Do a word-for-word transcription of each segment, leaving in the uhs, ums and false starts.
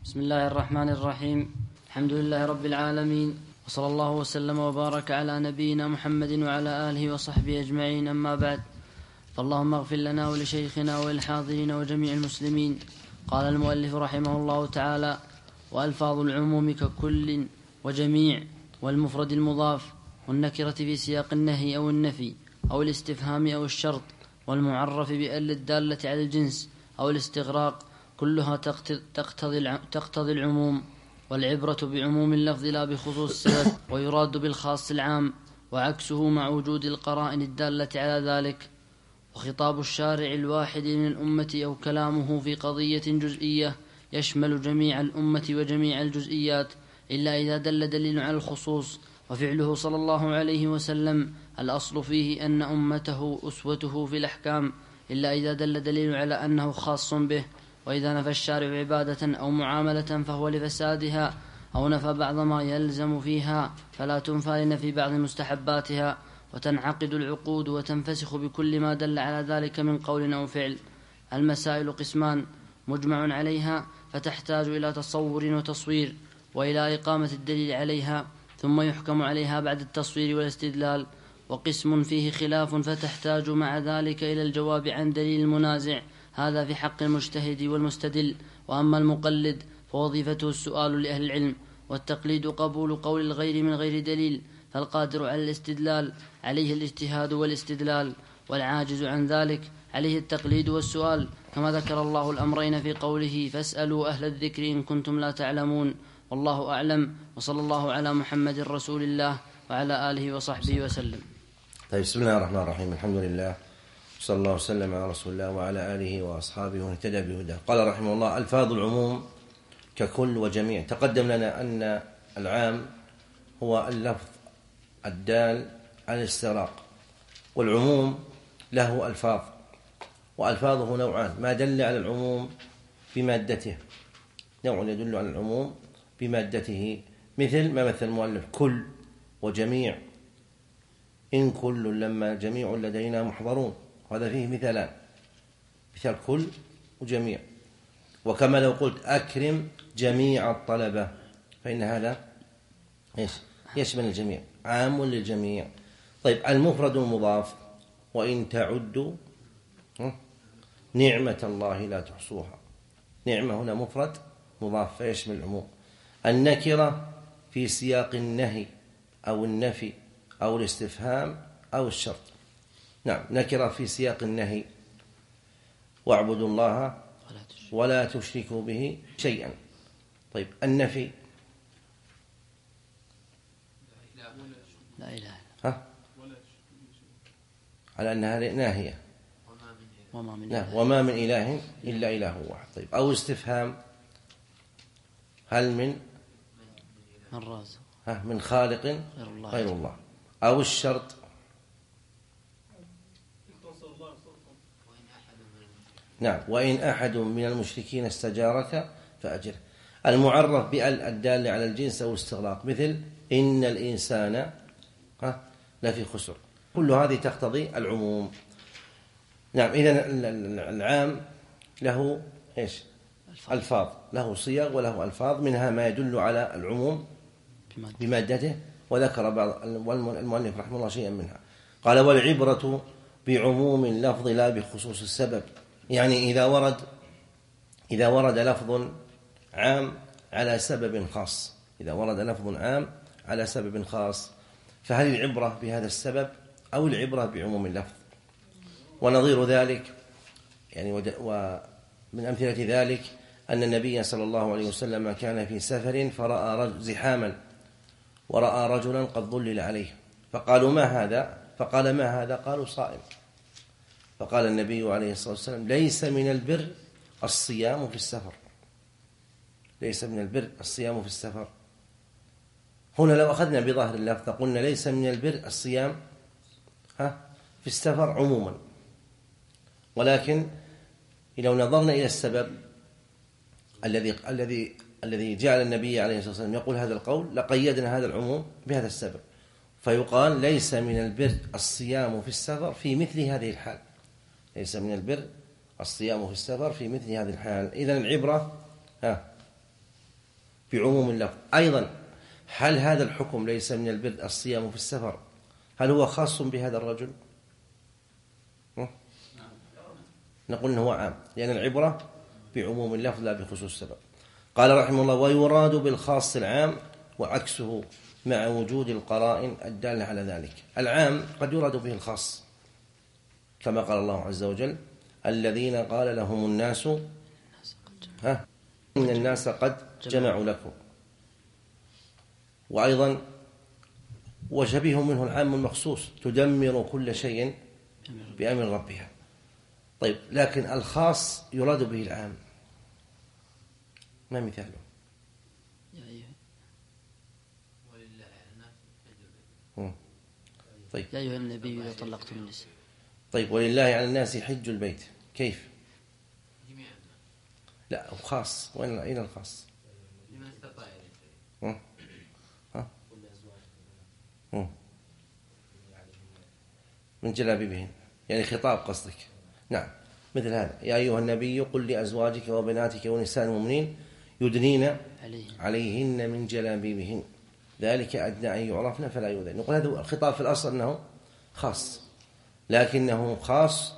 بسم الله الرحمن الرحيم. الحمد لله رب العالمين، وصلى الله وسلم وبارك على نبينا محمد وعلى آله وصحبه أجمعين، أما بعد، فاللهم اغفر لنا ولشيخنا وللحاضرين وجميع المسلمين. قال المؤلف رحمه الله تعالى: وألفاظ العموم ككل وجميع والمفرد المضاف والنكرة في سياق النهي أو النفي أو الاستفهام أو الشرط والمعرف بأل الدالة على الجنس أو الاستغراق كلها تقتضي العموم، والعبرة بعموم اللفظ لا بخصوص السبب، ويراد بالخاص العام، وعكسه مع وجود القرائن الدالة على ذلك. وخطاب الشارع الواحد من الأمة أو كلامه في قضية جزئية يشمل جميع الأمة وجميع الجزئيات إلا إذا دل دليل على الخصوص، وفعله صلى الله عليه وسلم الأصل فيه أن أمته أسوته في الأحكام إلا إذا دل دليل على أنه خاص به. وإذا نفى الشارع عبادة أو معاملة فهو لفسادها، أو نفى بعض ما يلزم فيها فلا تنفى لنفي بعض مستحباتها، وتنعقد العقود وتنفسخ بكل ما دل على ذلك من قول أو فعل. المسائل قسمان: مجمع عليها فتحتاج إلى تصور وتصوير وإلى إقامة الدليل عليها ثم يحكم عليها بعد التصوير والاستدلال، وقسم فيه خلاف فتحتاج مع ذلك إلى الجواب عن دليل المنازع، هذا في حق المجتهد والمستدل. وأما المقلد فوظيفته السؤال لأهل العلم، والتقليد قبول قول الغير من غير دليل، فالقادر على الاستدلال عليه الاجتهاد والاستدلال، والعاجز عن ذلك عليه التقليد والسؤال، كما ذكر الله الأمرين في قوله: فاسألوا أهل الذكر إن كنتم لا تعلمون. والله أعلم، وصلى الله على محمد رسول الله وعلى آله وصحبه وسلم. طيب، بسم الله الرحمن الرحيم. الحمد لله، صلى الله وسلم على رسول الله وعلى آله وأصحابه واهتدى بهداه. قال رحمه الله: ألفاظ العموم ككل وجميع. تقدم لنا أن العام هو اللفظ الدال على الاستغراق، والعموم له ألفاظ، وألفاظه نوعان: ما دل على العموم بمادته، نوع يدل على العموم بمادته، مثل ما مثل المؤلف: كل وجميع، إن كل لما جميع لدينا محضرون، هذا فيه مثالان، مثال كل وجميع. وكما لو قلت: أكرم جميع الطلبة، فإن هذا إيش؟ يشمل الجميع، عام للجميع. طيب، المفرد المضاف: وإن تعدوا نعمة الله لا تحصوها، نعمة هنا مفرد مضاف فيشمل العموم. النكرة في سياق النهي أو النفي أو الاستفهام أو الشرط. نعم، نكرة في سياق النهي: واعبدوا الله ولا تشركوا به شيئا. طيب، النفي: لا إله ها؟ على أنها ناهية، وما من, نعم. وما من إله إلا إله واحد. طيب، أو استفهام: هل من من رازق ها من خالق غير الله, غير الله. أو الشرط: نعم، وإن أحد من المشركين استجارك فأجره. المعرف بأل الدالة على الجنس أو الاستغراق، مثل إن الإنسان لفي خسر. كل هذه تقتضي العموم. نعم، إذن العام له إيش؟ ألفاظ، له صيغ وله ألفاظ، منها ما يدل على العموم بمادته، وذكر بعض المؤلف رحمه الله شيئا منها. قال: والعبرة بعموم اللفظ لا بخصوص السبب. يعني إذا ورد إذا ورد لفظ عام على سبب خاص، إذا ورد لفظ عام على سبب خاص، فهل العبرة بهذا السبب أو العبرة بعموم اللفظ؟ ونظير ذلك يعني ومن أمثلة ذلك أن النبي صلى الله عليه وسلم كان في سفر فرأى زحاما ورأى رجلا قد ظلل عليه، فقالوا: ما هذا؟ فقال: ما هذا؟ قالوا: صائم. فقال النبي عليه الصلاة والسلام: ليس من البر الصيام في السفر، ليس من البر الصيام في السفر. هنا لو أخذنا بظاهر اللفظ قلنا: ليس من البر الصيام ها في السفر عموما، ولكن لو نظرنا إلى السبب الذي الذي الذي جعل النبي عليه الصلاة والسلام يقول هذا القول، لقيدنا هذا العموم بهذا السبب، فيقال: ليس من البر الصيام في السفر في مثل هذه الحال، ليس من البر الصيام في السفر في مثل هذه الحال. إذن العبرة ها بعموم اللفظ. أيضا هل هذا الحكم ليس من البر الصيام في السفر؟ هل هو خاص بهذا الرجل؟ نقول إنه هو عام، لأن العبرة بعموم اللفظ لا بخصوص السبب. قال رحمه الله: ويراد بالخاص العام وعكسه مع وجود القرائن الدالة على ذلك. العام قد يراد به الخاص، كما قال الله عز وجل: الذين قال لهم الناس ها إن الناس قد جمعوا لكم. وأيضا وشبيه منه العام المخصوص: تدمر كل شيء بأمر ربها. طيب، لكن الخاص يراد به العام، ما مثاله؟ طيب، يا أيها النبي إذا طلقتم النساء. طيب، ولله على الناس حج البيت، كيف؟ لا، خاص. وين أين الخاص؟ لمن استطاع إليه. ها؟ من جلابيبهن، يعني خطاب قصدك. نعم، مثل هذا: يا أيها النبي قل لأزواجك وبناتك ونساء المؤمنين يدنين عليهن من جلابيبهن ذلك أدنى أن يعرفن فلا يؤذين. نقول هذا الخطاب في الأصل أنه خاص، لكنه خاص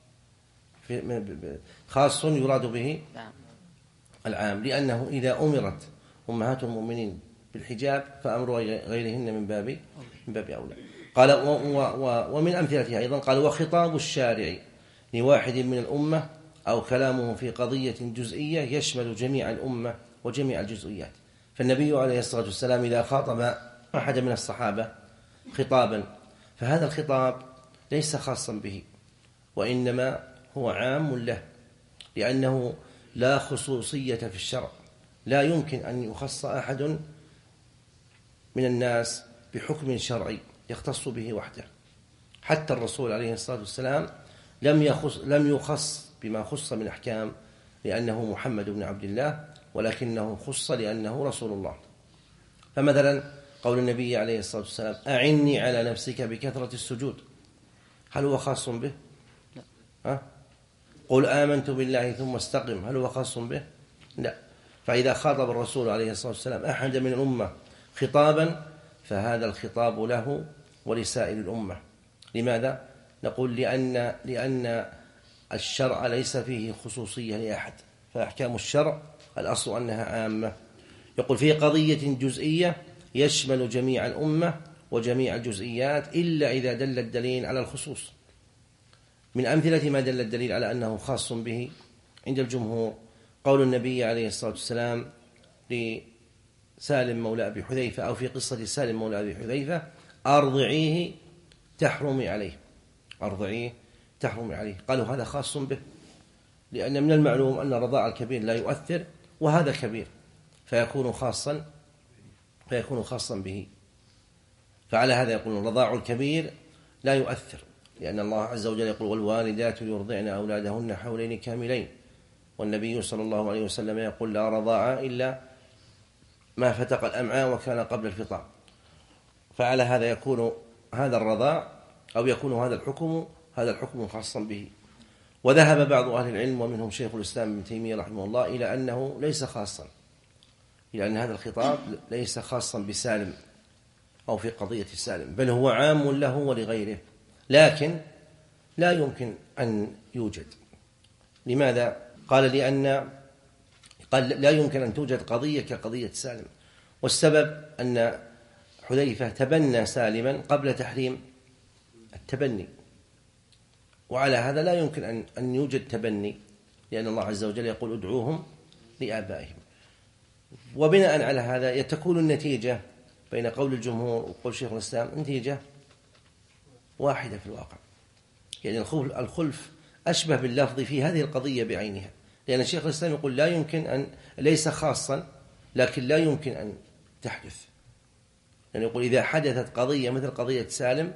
في خاص يراد به العام، لأنه إذا أمرت أمهات المؤمنين بالحجاب فأمر غيرهن من باب من باب أولى. قال: ومن أمثلتها أيضا قال: وخطاب الشارع لواحد من الأمة أو كلامه في قضية جزئية يشمل جميع الأمة وجميع الجزئيات. فالنبي عليه الصلاة والسلام إذا خاطب أحد من الصحابة خطابا فهذا الخطاب ليس خاصا به، وإنما هو عام له، لأنه لا خصوصية في الشرع. لا يمكن أن يخص أحد من الناس بحكم شرعي يختص به وحده. حتى الرسول عليه الصلاة والسلام لم يخص, لم يخص بما خص من أحكام لأنه محمد بن عبد الله، ولكنه خص لأنه رسول الله. فمثلا قول النبي عليه الصلاة والسلام: أعني على نفسك بكثرة السجود، هل هو خاص به؟ لا. ها؟ قل آمنت بالله ثم استقم، هل هو خاص به؟ لا. فإذا خاطب الرسول عليه الصلاة والسلام أحد من الأمة خطابا فهذا الخطاب له ولسائر الأمة. لماذا؟ نقول لأن, لأن الشرع ليس فيه خصوصية لأحد، فأحكام الشرع الأصل أنها عامة. يقول: في قضية جزئية يشمل جميع الأمة وجميع الجزئيات إلا إذا دل الدليل على الخصوص. من أمثلة ما دل الدليل على أنه خاص به عند الجمهور قول النبي عليه الصلاة والسلام لسالم مولى أبي حذيفة، أو في قصة سالم مولى أبي حذيفة: أرضعيه تحرمي عليه، أرضعيه تحرمي عليه. قالوا هذا خاص به، لأن من المعلوم أن رضاع الكبير لا يؤثر، وهذا كبير فيكون خاصا فيكون خاصا به. فعلى هذا يقول رضاع الكبير لا يؤثر، لأن الله عز وجل يقول: والوالدات يرضعن أولادهن حولين كاملين. والنبي صلى الله عليه وسلم يقول: لا رضاع إلا ما فتق الأمعاء وكان قبل الفطام. فعلى هذا يكون هذا الرضاع أو يكون هذا الحكم هذا الحكم خاصا به. وذهب بعض أهل العلم ومنهم شيخ الإسلام ابن تيمية رحمه الله إلى أنه ليس خاصا، إلى أن هذا الخطاب ليس خاصا بسالم أو في قضية سالم، بل هو عام له ولغيره، لكن لا يمكن أن يوجد. لماذا؟ قال: لأن قال لا يمكن أن توجد قضية كقضية سالم، والسبب أن حذيفة تبنى سالما قبل تحريم التبني، وعلى هذا لا يمكن أن أن يوجد تبني، لأن الله عز وجل يقول: ادعوهم لآبائهم. وبناء على هذا تكون النتيجة بين قول الجمهور وقول شيخ الإسلام نتيجة واحدة في الواقع، يعني الخلف أشبه باللفظ في هذه القضية بعينها، لأن شيخ الإسلام يقول لا يمكن أن ليس خاصا، لكن لا يمكن أن تحدث، يعني يقول إذا حدثت قضية مثل قضية سالم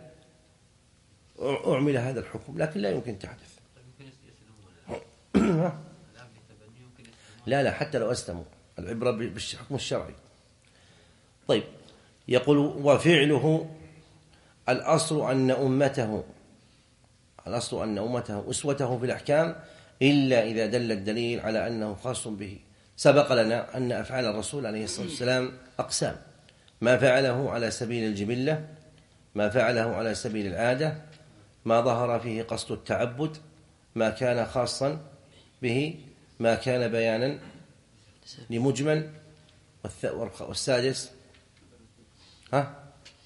أعمل هذا الحكم، لكن لا يمكن تحدث. لا لا حتى لو أسلموا، العبرة بالحكم الشرعي. طيب، يقول: وفعله الأصل أن أمته الأصل أن أمته أسوته في الأحكام إلا إذا دل الدليل على أنه خاص به. سبق لنا أن أفعال الرسول عليه الصلاة والسلام أقسام: ما فعله على سبيل الجبلة، ما فعله على سبيل العادة، ما ظهر فيه قصد التعبد، ما كان خاصا به، ما كان بيانا لمجمل، والسادس ها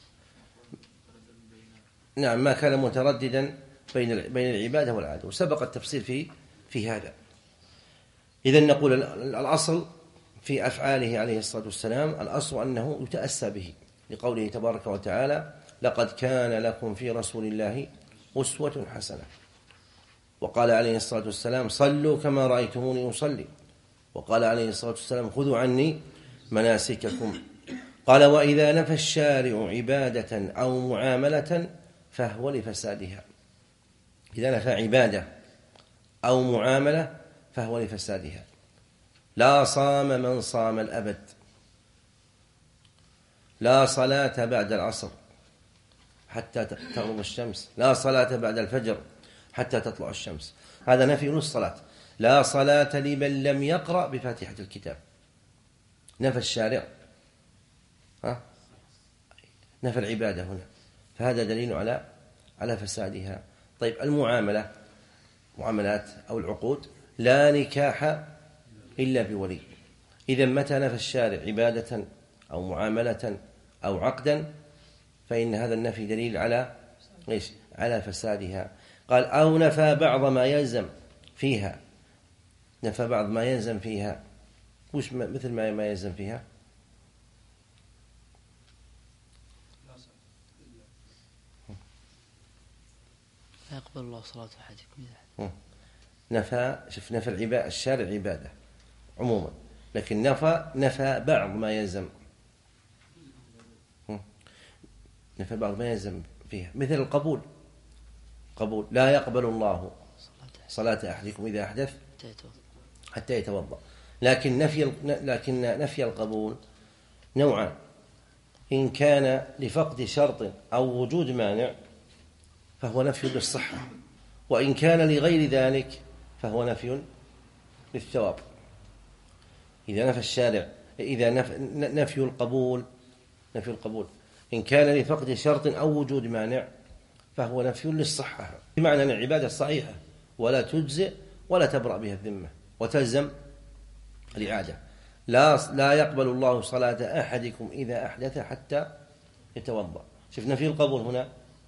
نعم ما كان مترددا بين بين العبادة والعادة، وسبق التفصيل في في هذا. إذن نقول الأصل في أفعاله عليه الصلاة والسلام، الأصل أنه يتأسى به، لقوله تبارك وتعالى: لقد كان لكم في رسول الله أسوة حسنة. وقال عليه الصلاة والسلام: صلوا كما رأيتموني أصلي. وقال عليه الصلاة والسلام: خذوا عني مناسككم. قال: وإذا نفى الشارع عبادة أو معاملة فهو لفسادها. إذا نفى عبادة أو معاملة فهو لفسادها. لا صام من صام الأبد، لا صلاة بعد العصر حتى تغرب الشمس، لا صلاة بعد الفجر حتى تطلع الشمس. هذا نفي للصلاة. لا صلاة لمن لم يقرأ بفاتحة الكتاب. نفى الشارع ها؟ نفى العبادة هنا، فهذا دليل على على فسادها. طيب، المعاملة، معاملات أو العقود: لا نكاح إلا بولي. إذا متى نفى الشارع عبادة أو معاملة أو عقدا فإن هذا النفي دليل على إيش؟ على فسادها. قال: أو نفى بعض ما يلزم فيها. نفى بعض ما يلزم فيها، وش مثل ما ما يلزم فيها؟ لا يقبل الله صلاة أحدكم. نفى شوف نفى العبادة، الشارع عبادة عموما، لكن نفى نفى بعض ما يلزم، نفى بعض ما يلزم فيها، مثل القبول. قبول: لا يقبل الله صلاة أحدكم إذا أحدث حتى يتوضأ. لكن نفي لكن نفي القبول نوعان: إن كان لفقد شرط أو وجود مانع فهو نفي للصحة، وإن كان لغير ذلك فهو نفي للثواب. إذا نفى الشارع إذا نفي, نفي القبول نفي القبول إن كان لفقد شرط أو وجود مانع فهو نفي للصحة، بمعنى أن العبادة صحيحة ولا تجزئ ولا تبرأ بها الذمة وتلزم الإعادة. لا لا يقبل الله صلاة أحدكم إذا أحدث حتى يتوضأ. شفنا في القبول هنا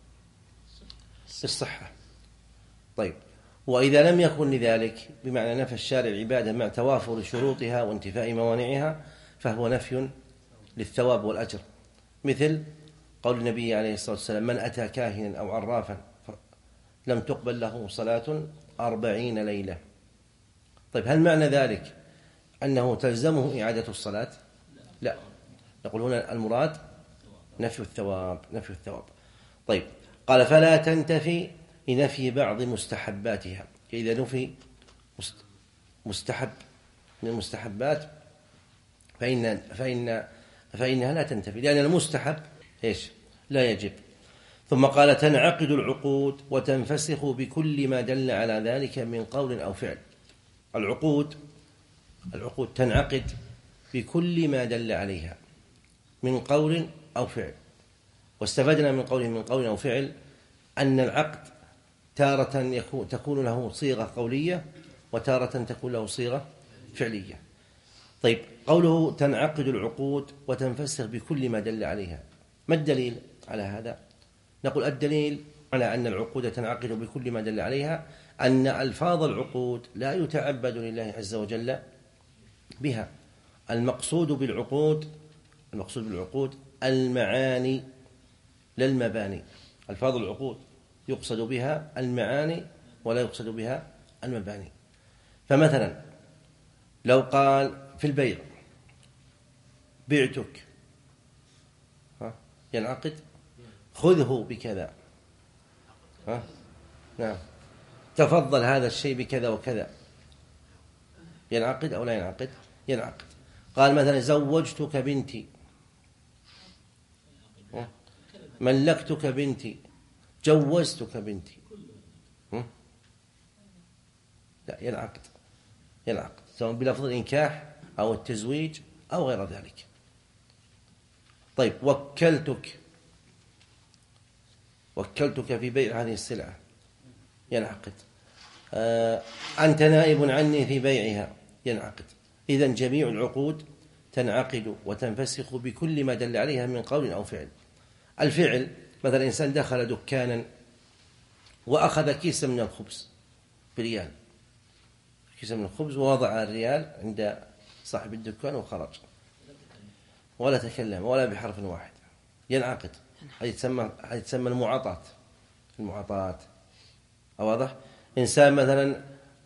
الصحة. طيب، وإذا لم يكن لذلك، بمعنى نفى الشارع العبادة مع توافر شروطها وانتفاء موانعها، فهو نفي للثواب والأجر، مثل قول النبي عليه الصلاة والسلام: من أتى كاهنا أو عرافا لم تقبل له صلاة أربعين ليلة. طيب، هل معنى ذلك أنه تلزمه إعادة الصلاة؟ لا، نقول هنا المراد نفي الثواب نفي الثواب. طيب، قال: فلا تنتفي لنفي بعض مستحباتها. إذا نفي مستحب من المستحبات فإن فإن فإنها لا تنتفي، لأن المستحب إيش؟ لا يجب. ثم قال: تنعقد العقود وتنفسخ بكل ما دل على ذلك من قول أو فعل. العقود العقود تنعقد بكل ما دل عليها من قول أو فعل. واستفدنا من قوله من قول أو فعل أن العقد تارة يكون تكون له صيغة قولية وتارة تكون له صيغة فعلية. طيب، قوله تنعقد العقود وتنفسخ بكل ما دل عليها، ما الدليل على هذا؟ نقول الدليل على أن العقود تنعقد بكل ما دل عليها أن ألفاظ العقود لا يتعبد لله عز وجل بها. المقصود بالعقود المقصود بالعقود المعاني لا المباني. ألفاظ العقود يقصد بها المعاني ولا يقصد بها المباني. فمثلا لو قال في البيع: بعتك، ها ينعقد؟ خذه بكذا، ها نعم، تفضل هذا الشيء بكذا وكذا، ينعقد أو لا ينعقد؟ ينعقد. قال مثلا: زوجتك بنتي، ملكتك بنتي، جوزتك بنتي، لا ينعقد ينعقد سواء بلفظ الإنكاح أو التزويج أو غير ذلك. طيب وكلتك، وكلتك في بيع هذه السلعة ينعقد. آه أنت نائب عني في بيعها ينعقد. إذن جميع العقود تنعقد وتنفسخ بكل ما دل عليها من قول أو فعل. الفعل مثلا إنسان دخل دكانا وأخذ كيسا من الخبز بريال، كيسا من الخبز ووضع الريال عند صاحب الدكان وخرج ولا تكلم ولا بحرف واحد ينعقد. هذه تسمى هذه تسمى المعاطاة. المعاطاة واضح. إنسان مثلا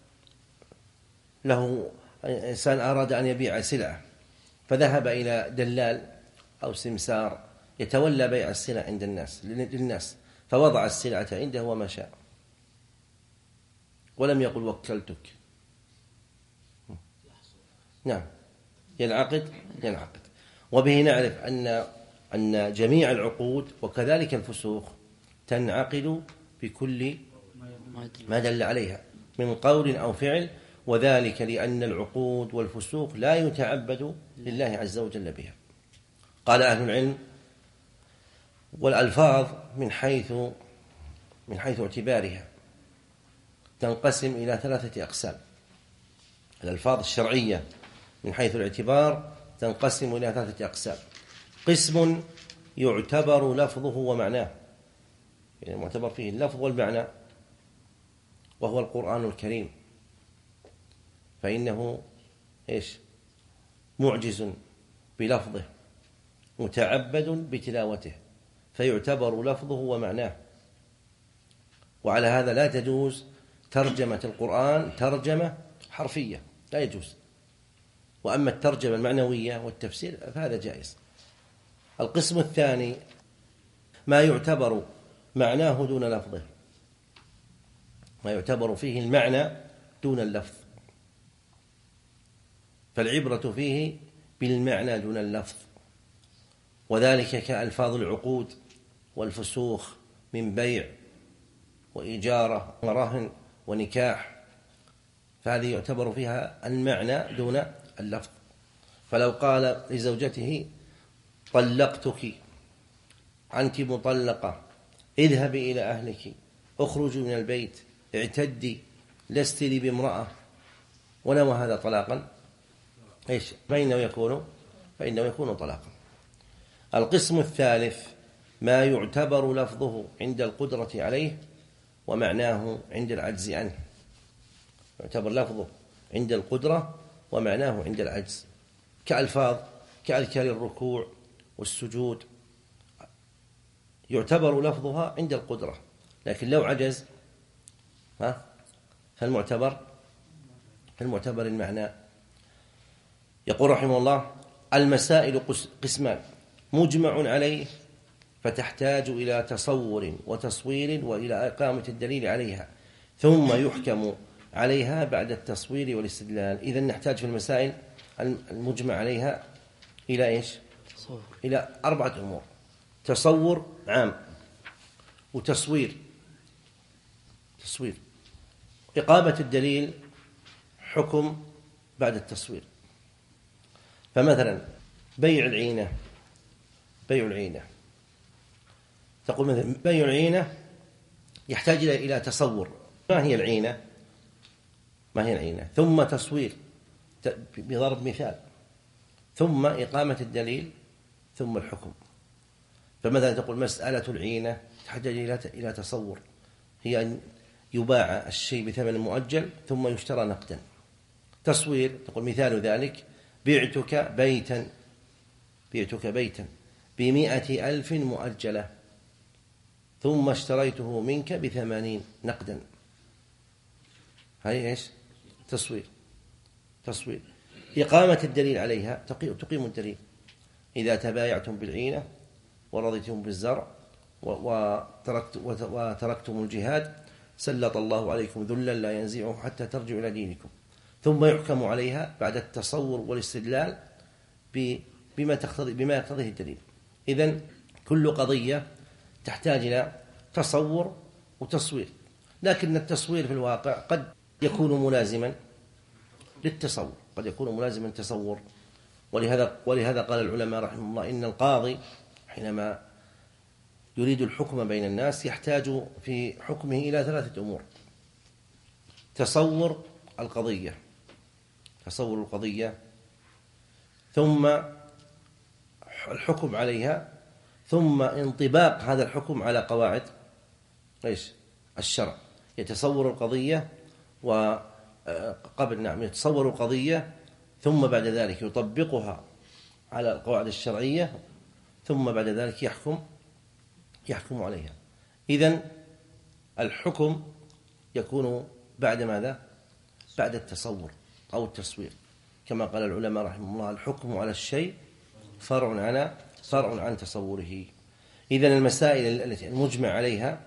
له إنسان أراد أن يبيع سلعة فذهب إلى دلال أو سمسار يتولى بيع السلع عند الناس للناس، فوضع السلعة عنده وما شاء ولم يقل وكلتك. نعم ينعقد ينعقد. وبه نعرف أن أن جميع العقود وكذلك الفسوق تنعقد بكل ما دل عليها من قول أو فعل، وذلك لأن العقود والفسوق لا يتعبد لله عز وجل بها. قال أهل العلم: والألفاظ من حيث من حيث اعتبارها تنقسم إلى ثلاثة أقسام. الألفاظ الشرعية من حيث الاعتبار تنقسم إلى ثلاثة أقسام. قسم يعتبر لفظه ومعناه، يعني معتبر فيه اللفظ والمعنى، وهو القرآن الكريم، فإنه إيش؟ معجز بلفظه متعبد بتلاوته، فيعتبر لفظه ومعناه. وعلى هذا لا تجوز ترجمة القرآن ترجمة حرفية، لا يجوز. وأما الترجمة المعنوية والتفسير فهذا جائز. القسم الثاني ما يعتبر معناه دون لفظه، ما يعتبر فيه المعنى دون اللفظ، فالعبرة فيه بالمعنى دون اللفظ، وذلك كألفاظ العقود والفسوخ من بيع وإجارة ورهن ونكاح، فهذه يعتبر فيها المعنى دون اللفظ. فلو قال لزوجته: طلقتك، أنت مطلقة، اذهبي إلى أهلك، اخرجي من البيت، اعتدي، لست لي بامرأة، ونوى هذا طلاقا، إيش؟ فإنه يكون فإنه يكون طلاقا. القسم الثالث ما يعتبر لفظه عند القدرة عليه ومعناه عند العجز عنه. يعتبر لفظه عند القدرة ومعناه عند العجز، كألفاظ كأذكار الركوع والسجود، يعتبر لفظها عند القدرة، لكن لو عجز ها فالمعتبر فالمعتبر المعنى. يقول رحمه الله: المسائل قسمان: مجمع عليه فتحتاج إلى تصور وتصوير وإلى إقامة الدليل عليها، ثم يحكم عليها بعد التصوير والاستدلال. إذن نحتاج في المسائل المجمع عليها إلى إيش؟ إلى أربعة أمور: تصور عام، وتصوير تصوير إقامة الدليل، حكم بعد التصوير. فمثلا بيع العينة، بيع العينة تقول مثلا بيع العينة يحتاج إلى تصور، ما هي العينة؟ ما هي العينة؟ ثم تصوير بضرب مثال، ثم إقامة الدليل، ثم الحكم. فمثلا تقول مسألة العينة تحتاج إلى تصور، هي أن يباع الشيء بثمن مؤجل ثم يشترى نقدا. تصوير تقول مثال ذلك: بعتك بيتا بعتك بيتا بمئة ألف مؤجلة ثم اشتريته منك بثمانين نقدا. هاي إيش؟ تصوير تصوير إقامة الدليل عليها، تقيم الدليل: إذا تبايعتم بالعينة ورضيتم بالزرع وتركت وتركتم الجهاد سلط الله عليكم ذلا لا ينزعه حتى ترجعوا إلى دينكم. ثم يحكم عليها بعد التصور والاستدلال بما تقتضي بما يقتضيه الدليل. إذن كل قضية تحتاج إلى تصور وتصوير، لكن التصوير في الواقع قد يكون ملازما للتصور، قد يكون ملازما تصور. ولهذا ولهذا قال العلماء رحمه الله إن القاضي حينما يريد الحكم بين الناس يحتاج في حكمه إلى ثلاثة أمور: تصور القضية تصور القضية ثم الحكم عليها، ثم انطباق هذا الحكم على قواعد ايش الشرع. يتصور القضية وقبل نعم يتصور القضية ثم بعد ذلك يطبقها على القواعد الشرعية، ثم بعد ذلك يحكم يحكم عليها. إذن الحكم يكون بعد ماذا؟ بعد التصور أو التصوير، كما قال العلماء رحمه الله: الحكم على الشيء فرع عن فرع عن تصوره. إذن المسائل التي المجمع عليها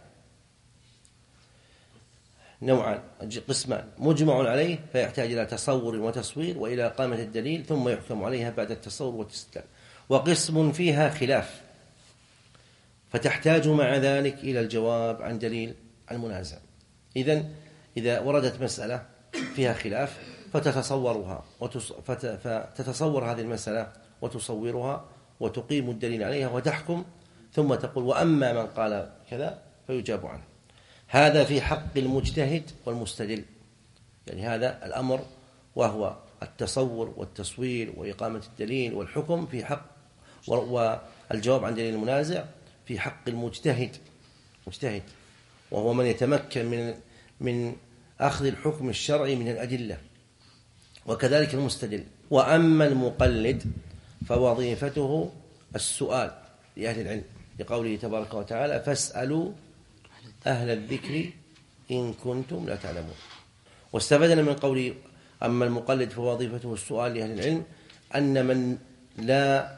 نوعان، قسمان: مجمع عليه فيحتاج إلى تصور وتصوير وإلى إقامة الدليل ثم يحكم عليها بعد التصور والاستدلال، وقسم فيها خلاف فتحتاج مع ذلك إلى الجواب عن دليل المنازع. إذن إذا وردت مسألة فيها خلاف فتتصورها فتتصور هذه المسألة وتصورها وتقيم الدليل عليها وتحكم، ثم تقول: وأما من قال كذا فيجاب عنه. هذا في حق المجتهد والمستدل، يعني هذا الأمر وهو التصور والتصوير وإقامة الدليل والحكم في حق، والجواب عن دليل المنازع في حق المجتهد مجتهد وهو من يتمكن من من أخذ الحكم الشرعي من الأدلة، وكذلك المستدل. وأما المقلد فوظيفته السؤال لأهل العلم، لقوله تبارك وتعالى: فاسألوا أهل الذكر إن كنتم لا تعلمون. واستفدنا من قوله أما المقلد فوظيفته السؤال لأهل العلم أن من لا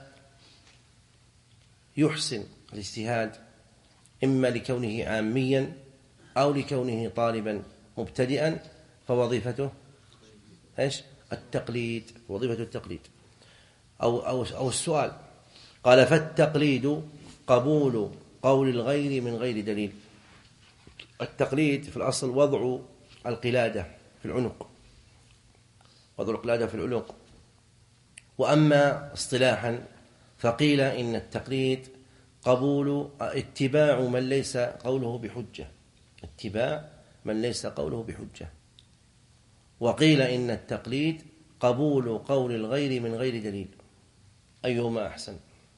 يحسن الاجتهاد إما لكونه عاميا أو لكونه طالبا مبتدئا فوظيفته إيش؟ التقليد، وظيفة التقليد أو, أو, أو السؤال. قال: فالتقليد قبول قول الغير من غير دليل. التقليد في الأصل وضع القلادة في العنق، وضع القلادة في العنق. وأما اصطلاحا فقيل إن التقليد قبول اتباع من ليس قوله بحجة اتباع من ليس قوله بحجة وقيل إن التقليد قبول قول الغير من غير دليل. أيهما أحسن؟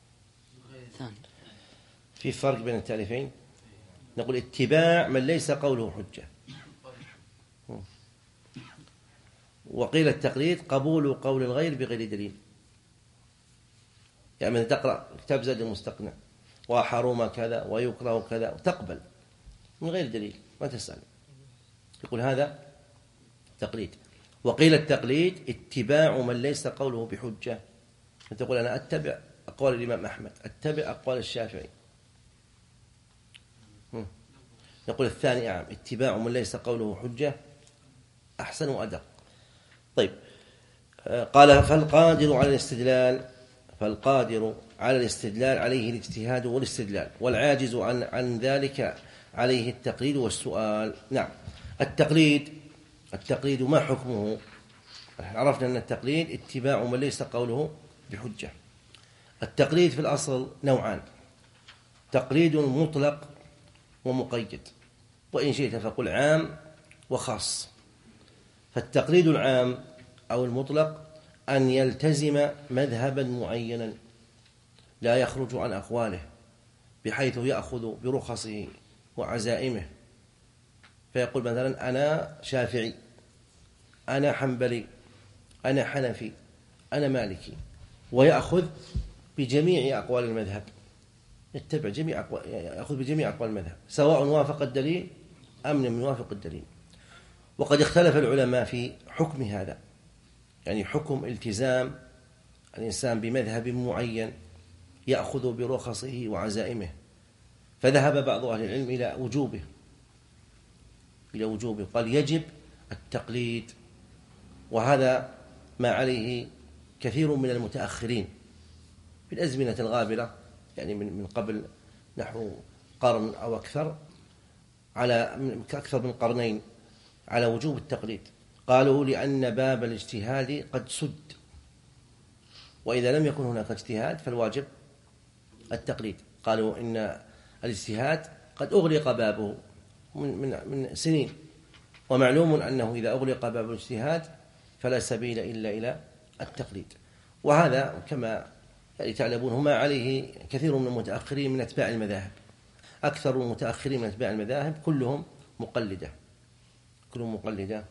في فرق بين التعريفين. نقول اتباع من ليس قوله حجة، وقيل التقليد قبول قول الغير بغير دليل. يعني تقرأ كتاب زاد المستقنع وحرم كذا ويكره كذا وتقبل من غير دليل، ما تسأل، يقول هذا تقليد. وقيل التقليد اتباع من ليس قوله بحجة، تقول أنا أتبع أقوال الإمام أحمد، أتبع أقوال الشافعي. يقول الثاني أعم، اتباع من ليس قوله حجة أحسن وأدق. طيب، قال: فالقادر على الاستدلال فالقادر على الاستدلال عليه الاجتهاد والاستدلال، والعاجز عن عن ذلك عليه التقليد والسؤال. نعم، التقليد التقليد ما حكمه؟ عرفنا أن التقليد اتباع من ليس قوله بحجة. التقليد في الأصل نوعان: تقليد مطلق ومقيد، وإن شئت فقل عام وخاص. فالتقليد العام أو المطلق أن يلتزم مذهبا معينا لا يخرج عن أقواله، بحيث يأخذ برخصه وعزائمه، فيقول مثلا: أنا شافعي، أنا حنبلي، أنا حنفي، أنا مالكي، ويأخذ بجميع أقوال المذهب، يتبع جميع أقوال، يأخذ بجميع أقوال المذهب سواء وافق الدليل أم لم يوافق الدليل. وقد اختلف العلماء في حكم هذا، يعني حكم التزام الإنسان بمذهب معين يأخذ برخصه وعزائمه. فذهب بعض أهل العلم إلى وجوبه إلى وجوبه قال: يجب التقليد. وهذا ما عليه كثير من المتأخرين في الأزمنة الغابرة، يعني من من قبل نحو قرن أو أكثر، على أكثر من قرنين، على وجوب التقليد. قالوا لأن باب الاجتهاد قد سد، وإذا لم يكن هناك اجتهاد فالواجب التقليد. قالوا إن الاجتهاد قد أغلق بابه من, من, من سنين، ومعلوم أنه إذا أغلق باب الاجتهاد فلا سبيل إلا إلى التقليد. وهذا كما تعلمون هما عليه كثير من المتأخرين من أتباع المذاهب. أكثر المتأخرين من أتباع المذاهب كلهم مقلدة، كلهم مقلدة.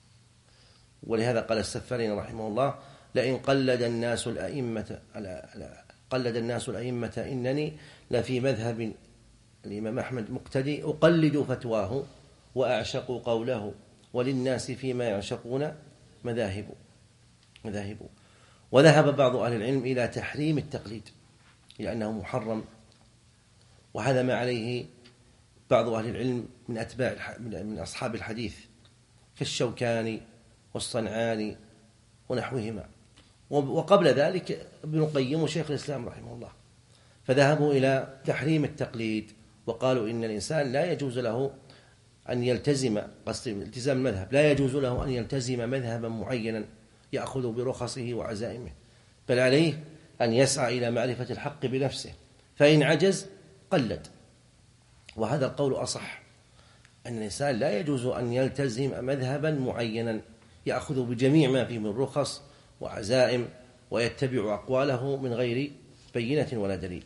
ولهذا قال السفارين رحمه الله: لئن قلد الناس الأئمة قلد الناس الأئمة إنني لفي مذهب الإمام أحمد مقتدي، أقلد فتواه وأعشق قوله، وللناس فيما يعشقون مذاهب مذاهب. وذهب بعض أهل العلم إلى تحريم التقليد لأنه محرم، وهذا ما عليه بعض أهل العلم من أتباع من أصحاب الحديث كالشوكاني والصنعاني ونحوهما. وقبل ذلك ابن القيم وشيخ الإسلام رحمه الله، فذهبوا إلى تحريم التقليد، وقالوا إن الإنسان لا يجوز له أن يلتزم قصد التزام المذهب، لا يجوز له أن يلتزم مذهبا معينا يأخذ برخصه وعزائمه، بل عليه أن يسعى إلى معرفة الحق بنفسه، فإن عجز قلد. وهذا القول أصح، أن الإنسان لا يجوز أن يلتزم مذهبا معينا يأخذ بجميع ما فيه من رخص وعزائم ويتبع أقواله من غير بينة ولا دليل.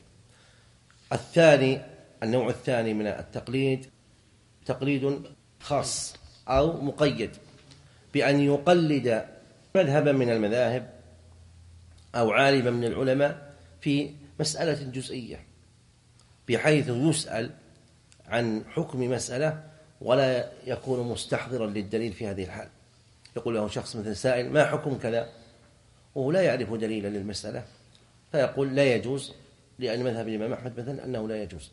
الثاني النوع الثاني من التقليد تقليد خاص أو مقيد، بأن يقلد مذهبا من المذاهب أو عالما من العلماء في مسألة جزئية، بحيث يسأل عن حكم مسألة ولا يكون مستحضرا للدليل في هذه الحال. يقول له شخص مثل سائل: ما حكم كذا؟ وهو لا يعرف دليلا للمسألة، فيقول لا يجوز، لأن مذهب الإمام أحمد مثلا أنه لا يجوز،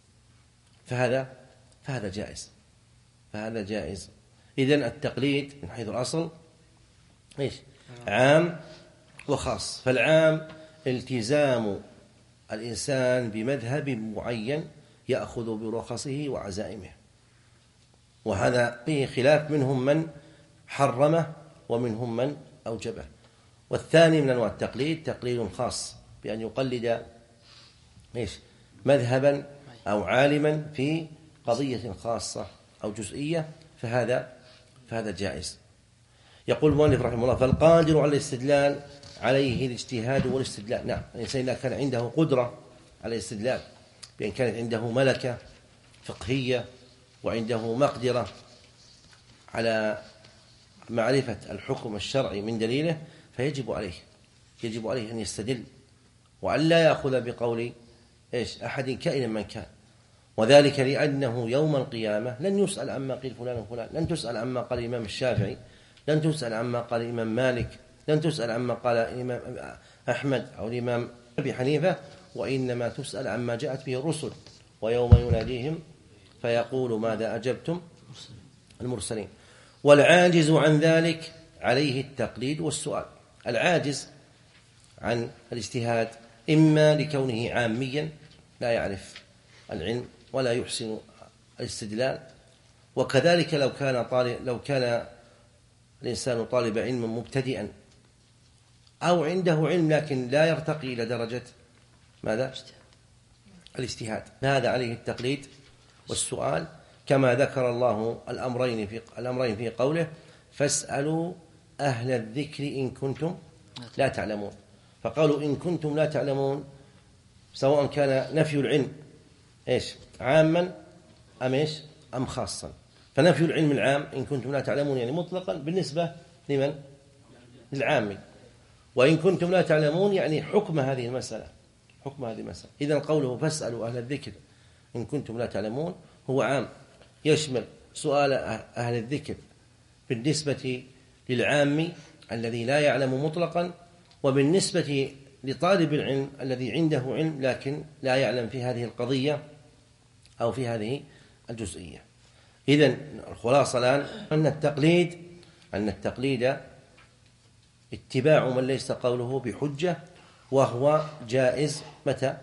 فهذا فهذا جائز فهذا جائز. إذن التقليد من حيث الأصل إيش؟ عام وخاص. فالعام التزام الإنسان بمذهب معين يأخذ برخصه وعزائمه، وهذا فيه خلاف، منهم من حرمه ومنهم من أوجبه. والثاني من أنواع التقليد تقليد خاص، بأن يقلد إيش؟ مذهبا أو عالما في قضية خاصة أو جزئية، فهذا فهذا جائز. يقول المؤلف رحمه الله: فالقادر على الاستدلال عليه الاجتهاد والاستدلال. نعم، الإنسان إذا كان عنده قدرة على الاستدلال، بأن كانت عنده ملكة فقهية وعنده مقدرة على معرفة الحكم الشرعي من دليله، فيجب عليه يجب عليه أن يستدل، وأن لا يأخذ بقول إيش أحد كائنا من كان. وذلك لأنه يوم القيامة لن يسأل عما قيل فلان وفلان، لن تسأل عما قال الإمام الشافعي، لن تسأل عما قال الإمام مالك، لن تسأل عما قال الإمام أحمد أو الإمام أبي حنيفة، وإنما تسأل عما جاءت به الرسل، ويوم يناديهم فيقول ماذا أجبتم المرسلين. والعاجز عن ذلك عليه التقليد والسؤال. العاجز عن الاجتهاد إما لكونه عاميا لا يعرف العلم ولا يحسن الاستدلال، وكذلك لو كان طالب لو كان الإنسان طالب علم مبتدئا أو عنده علم لكن لا يرتقي إلى درجة ماذا؟ الاجتهاد، هذا عليه التقليد والسؤال، كما ذكر الله الأمرين في الأمرين في قوله: فاسألوا أهل الذكر إن كنتم لا تعلمون. فقالوا إن كنتم لا تعلمون، سواء كان نفي العلم إيش عاما أم إيش أم خاصا. فنفي العلم العام إن كنتم لا تعلمون يعني مطلقا بالنسبة لمن؟ للعام. وإن كنتم لا تعلمون يعني حكم هذه المسألة حكم هذه المسألة. إذن قوله فاسألوا أهل الذكر إن كنتم لا تعلمون هو عام، يشمل سؤال أهل الذكر بالنسبة للعام الذي لا يعلم مطلقا، وبالنسبة لطالب العلم الذي عنده علم لكن لا يعلم في هذه القضية أو في هذه الجزئية. إذن الخلاصة الآن أن التقليد أن التقليد اتباع من ليس قوله بحجة، وهو جائز متى؟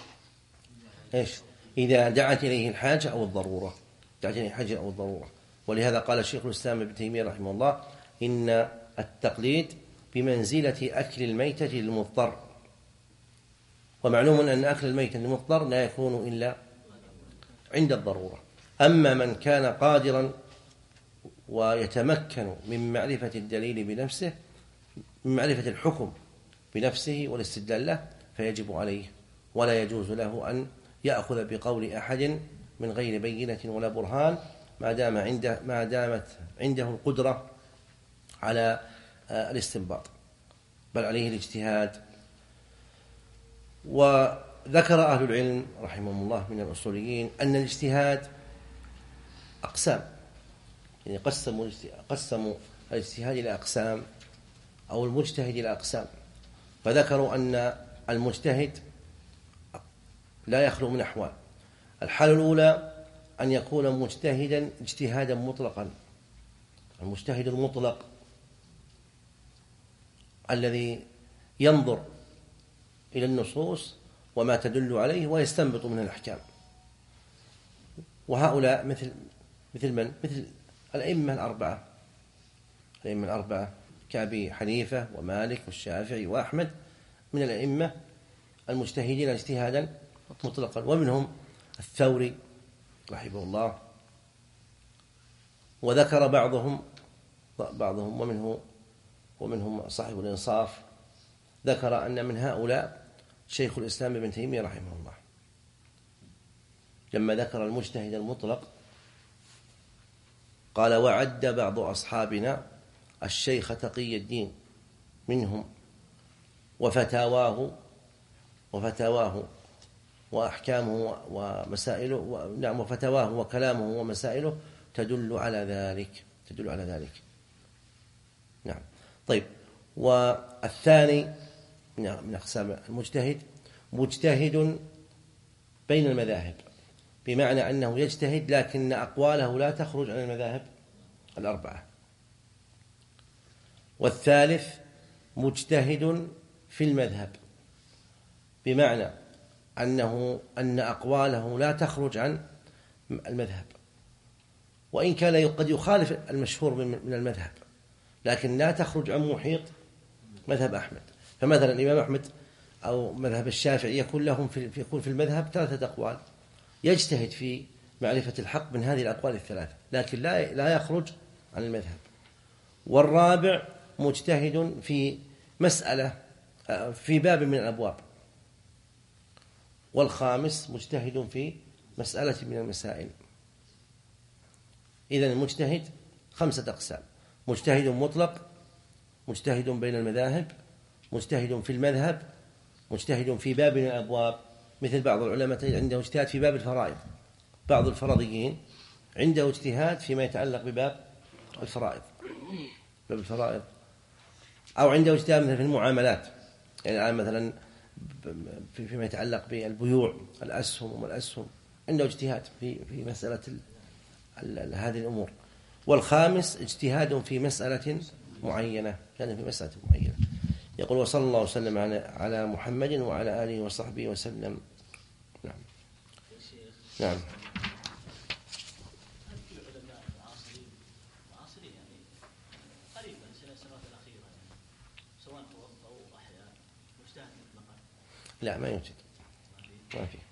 إيش؟ إذا دعت إليه الحاجة أو الضرورة دعت إليه الحاجة أو الضرورة. ولهذا قال شيخ الإسلام ابن تيمية رحمه الله إن التقليد بمنزلة أكل الميتة للمضطر، ومعلوم أن أكل الميتة للمضطر لا يكون إلا عند الضرورة. أما من كان قادرا ويتمكن من معرفة الدليل بنفسه، من معرفة الحكم بنفسه والاستدلال له، فيجب عليه ولا يجوز له أن يأخذ بقول أحد من غير بينة ولا برهان، ما دام عنده ما دامت عنده القدرة على الاستنباط، بل عليه الاجتهاد. وذكر أهل العلم رحمهم الله من الأصوليين أن الاجتهاد أقسام، يعني قسموا قسموا الاجتهاد إلى أقسام، أو المجتهد إلى أقسام. فذكروا أن المجتهد لا يخلو من أحوال. الحالة الأولى أن يكون مجتهدا اجتهادا مطلقا، المجتهد المطلق الذي ينظر إلى النصوص وما تدل عليه ويستنبط من الأحكام. وهؤلاء مثل مثل من؟ مثل الأئمة الأربعة، الأئمة الأربعة كأبي حنيفة ومالك والشافعي وأحمد، من الأئمة المجتهدين اجتهادا مطلقا. ومنهم الثوري رحمه الله. وذكر بعضهم بعضهم ومنه ومنهم صاحب الإنصاف، ذكر أن من هؤلاء شيخ الإسلام ابن تيمية رحمه الله، لما ذكر المجتهد المطلق قال: وعد بعض أصحابنا الشيخ تقي الدين منهم وفتاواه وفتاواه وأحكامه ومسائله، نعم، وفتاواه وكلامه ومسائله تدل على ذلك تدل على ذلك نعم. طيب، والثاني من أقسام المجتهد مجتهد بين المذاهب، بمعنى أنه يجتهد لكن أقواله لا تخرج عن المذاهب الأربعة. والثالث مجتهد في المذهب، بمعنى أنه أن أقواله لا تخرج عن المذهب، وإن كان قد يخالف المشهور من المذهب، لكن لا تخرج عن محيط مذهب أحمد. فمثلا الإمام أحمد أو مذهب الشافعي يكون لهم في يكون في المذهب ثلاثة أقوال، يجتهد في معرفة الحق من هذه الأقوال الثلاثة، لكن لا لا يخرج عن المذهب. والرابع مجتهد في مسألة في باب من الأبواب. والخامس مجتهد في مسألة من المسائل. إذن المجتهد خمسة أقسام: مجتهد مطلق، مجتهد بين المذاهب، مجتهد في المذهب، مجتهد في باب من الأبواب. مثل بعض العلماء عنده اجتهاد في باب الفرائض، بعض الفرضيين عنده اجتهاد فيما يتعلق بباب الفرائض باب الفرائض أو عنده اجتهاد مثلا في المعاملات، يعني الآن مثلا فيما يتعلق بالبيوع، الأسهم وما الأسهم، عنده اجتهاد في في مسألة هذه الأمور. والخامس اجتهاد في مسألة معينة، يعني في مسألة معينة. يقول: وصلى الله وسلم على محمد وعلى آله وصحبه وسلم. نعم نعم. لا، ما يوجد، ما في.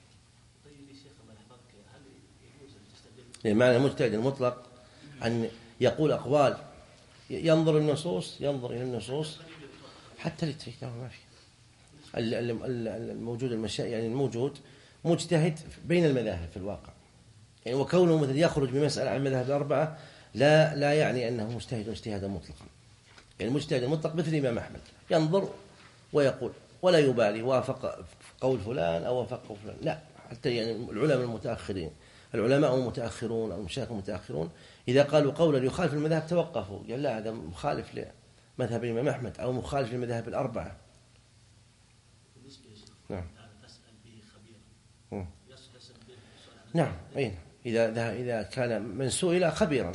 معنى المجتهد المطلق أن يقول أقوال، ينظر النصوص ينظر إلى النصوص حتى للتريك، ما في. الموجود المشاء يعني الموجود مجتهد بين المذاهب في الواقع، يعني وكونه مثل يخرج بمسألة عن المذاهب الأربعة لا لا يعني أنه مجتهد اجتهادا مطلقا. يعني المجتهد المطلق مثل الإمام أحمد ينظر ويقول ولا يبالي وافق قول فلان أو وافق قول فلان، لا. حتى يعني العلماء المتأخرين العلماء المتأخرون أو المشايخ المتأخرون إذا قالوا قولا يخالف المذهب توقفوا، قال: لا، هذا مخالف لمذهب الإمام أحمد أو مخالف للمذاهب الأربعة. نعم نعم أين إذا إذا كان من سئل خبيرا،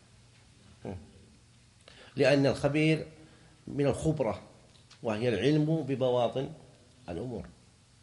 لأن الخبير من الخبرة وهي العلم ببواطن الأمور.